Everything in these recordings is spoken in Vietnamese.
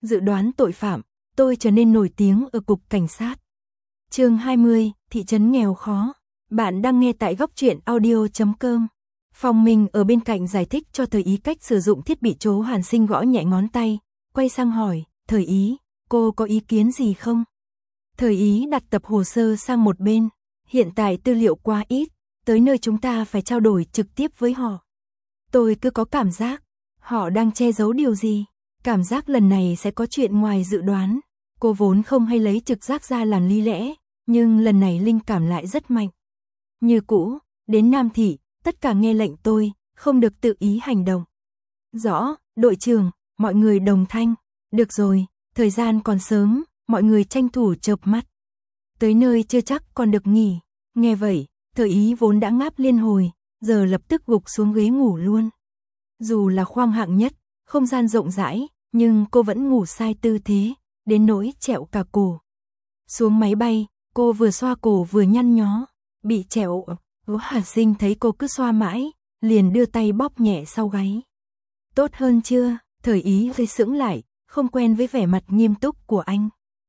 dự đoán tội phạm, tôi trở nên nổi tiếng ở cục cảnh sát. Chương 20, thị trấn nghèo khó. Bạn đang nghe tại góc truyện audio.com. Phong Minh ở bên cạnh giải thích cho Thời Ý cách sử dụng thiết bị Trố Hàn Sinh gõ nhẹ ngón tay, quay sang hỏi, Thời Ý, cô có ý kiến gì không? Thời Ý đặt tập hồ sơ sang một bên, hiện tại tư liệu quá ít, tới nơi chúng ta phải trao đổi trực tiếp với họ. Tôi cứ có cảm giác, họ đang che giấu điều gì, cảm giác lần này sẽ có chuyện ngoài dự đoán. Cô vốn không hay lấy trực giác ra làm lý lẽ, nhưng lần này linh cảm lại rất mạnh. Như cũ, đến Nam Thị, tất cả nghe lệnh tôi, không được tự ý hành động. Rõ, đội trưởng, mọi người đồng thanh. Được rồi, thời gian còn sớm, mọi người tranh thủ chợp mắt. Tới nơi chưa chắc còn được nghỉ. Nghe vậy, Thời Ý vốn đã ngáp liên hồi, giờ lập tức gục xuống ghế ngủ luôn. Dù là khoang hạng nhất, không gian rộng rãi, nhưng cô vẫn ngủ sai tư thế, đến nỗi trẹo cả cổ. Xuống máy bay, cô vừa xoa cổ vừa nhăn nhó, bị trẹo. Hàn Sinh thấy cô cứ xoa mãi, liền đưa tay bóp nhẹ sau gáy. Tốt hơn chưa? Thời Ý gây sững lại, không quen với vẻ mặt nghiêm túc của anh.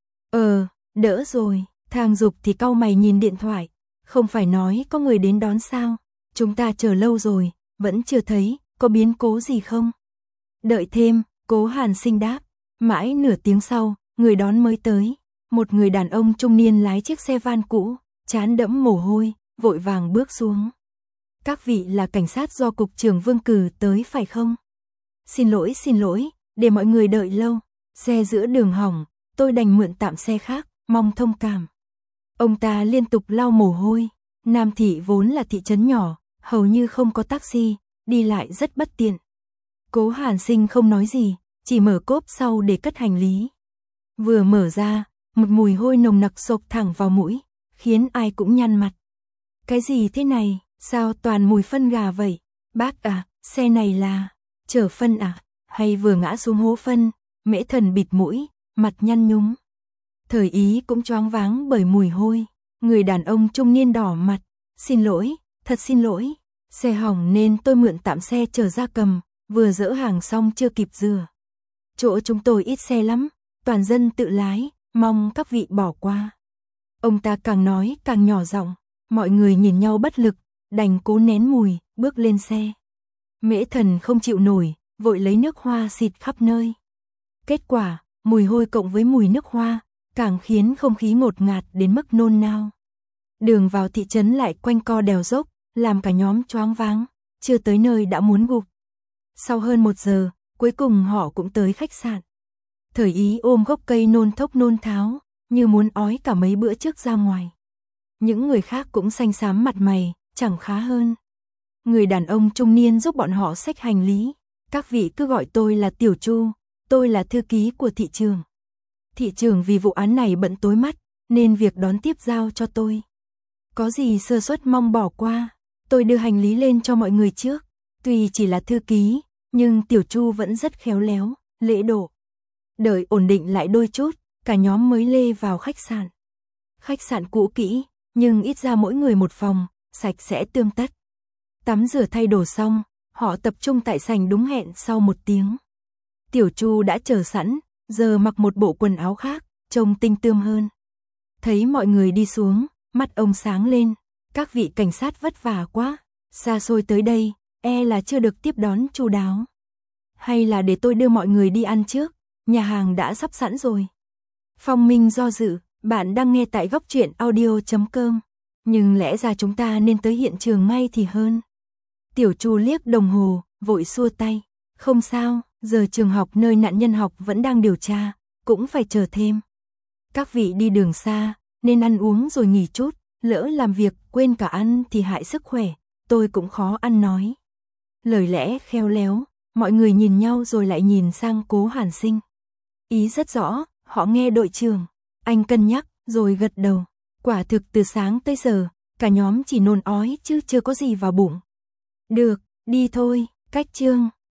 Đỡ rồi. Thang Dục thì cau mày nhìn điện thoại. Không phải nói có người đến đón sao? Chúng ta chờ lâu rồi, vẫn chưa thấy, có biến cố gì không? Đợi thêm, Cố Hàn Sinh đáp. Mãi nửa tiếng sau, người đón mới tới. Một người đàn ông trung niên lái chiếc xe van cũ, trán đẫm mồ hôi, vội vàng bước xuống. Các vị là cảnh sát do cục trưởng Vương cử tới phải không? Xin lỗi, để mọi người đợi lâu. Xe giữa đường hỏng, tôi đành mượn tạm xe khác, mong thông cảm. Ông ta liên tục lau mồ hôi. Nam Thị vốn là thị trấn nhỏ, hầu như không có taxi, đi lại rất bất tiện. Cố Hàn Sinh không nói gì, chỉ mở cốp sau để cất hành lý. Vừa mở ra, một mùi hôi nồng nặc xộc thẳng vào mũi, khiến ai cũng nhăn mặt. Cái gì thế này, sao toàn mùi phân gà vậy? Bác à, xe này là chở phân à? Hay vừa ngã xuống hố phân? Mễ Thần bịt mũi, mặt nhăn nhúm. Thời Ý cũng choáng váng bởi mùi hôi. Người đàn ông trung niên đỏ mặt. Xin lỗi, thật xin lỗi. Xe hỏng nên tôi mượn tạm xe chở gia cầm, vừa dỡ hàng xong chưa kịp rửa. Chỗ chúng tôi ít xe lắm, toàn dân tự lái, mong các vị bỏ qua. Ông ta càng nói càng nhỏ giọng. Mọi người nhìn nhau bất lực, đành cố nén mùi, bước lên xe. Mễ Thần không chịu nổi, vội lấy nước hoa xịt khắp nơi. Kết quả, mùi hôi cộng với mùi nước hoa, càng khiến không khí ngột ngạt đến mức nôn nao. Đường vào thị trấn lại quanh co đèo dốc, làm cả nhóm choáng váng, chưa tới nơi đã muốn gục. Sau hơn 1 giờ, cuối cùng họ cũng tới khách sạn. Thời Ý ôm gốc cây nôn thốc nôn tháo, như muốn ói cả mấy bữa trước ra ngoài. Những người khác cũng xanh xám mặt mày, chẳng khá hơn. Người đàn ông trung niên giúp bọn họ xách hành lý. Các vị cứ gọi tôi là Tiểu Chu, tôi là thư ký của thị trưởng. Thị trưởng vì vụ án này bận tối mắt, nên việc đón tiếp giao cho tôi. Có gì sơ suất mong bỏ qua, tôi đưa hành lý lên cho mọi người trước. Tuy chỉ là thư ký, nhưng Tiểu Chu vẫn rất khéo léo, lễ độ. Đợi ổn định lại đôi chút, cả nhóm mới lê vào khách sạn. Khách sạn cũ kỹ, nhưng ít ra mỗi người một phòng, sạch sẽ tươm tất. Tắm rửa thay đồ xong, họ tập trung tại sảnh đúng hẹn sau 1 tiếng. Tiểu Chu đã chờ sẵn, giờ mặc một bộ quần áo khác, trông tinh tươm hơn. Thấy mọi người đi xuống, mắt ông sáng lên. Các vị cảnh sát vất vả quá, xa xôi tới đây, e là chưa được tiếp đón chu đáo. Hay là để tôi đưa mọi người đi ăn trước, nhà hàng đã sắp sẵn rồi. Phong Minh do dự, bạn đang nghe tại góc truyện audio.com. Nhưng lẽ ra chúng ta nên tới hiện trường ngay thì hơn. Tiểu Chu liếc đồng hồ, vội xua tay. Không sao, giờ trường học nơi nạn nhân học vẫn đang điều tra, cũng phải chờ thêm. Các vị đi đường xa, nên ăn uống rồi nghỉ chút, lỡ làm việc quên cả ăn thì hại sức khỏe, tôi cũng khó ăn nói. Lời lẽ khéo léo, mọi người nhìn nhau rồi lại nhìn sang Cố Hàn Sinh. Ý rất rõ, họ nghe đội trưởng. Anh cân nhắc, rồi gật đầu. Quả thực từ sáng tới giờ, cả nhóm chỉ nôn ói chứ chưa có gì vào bụng. Được, đi thôi, cách chương.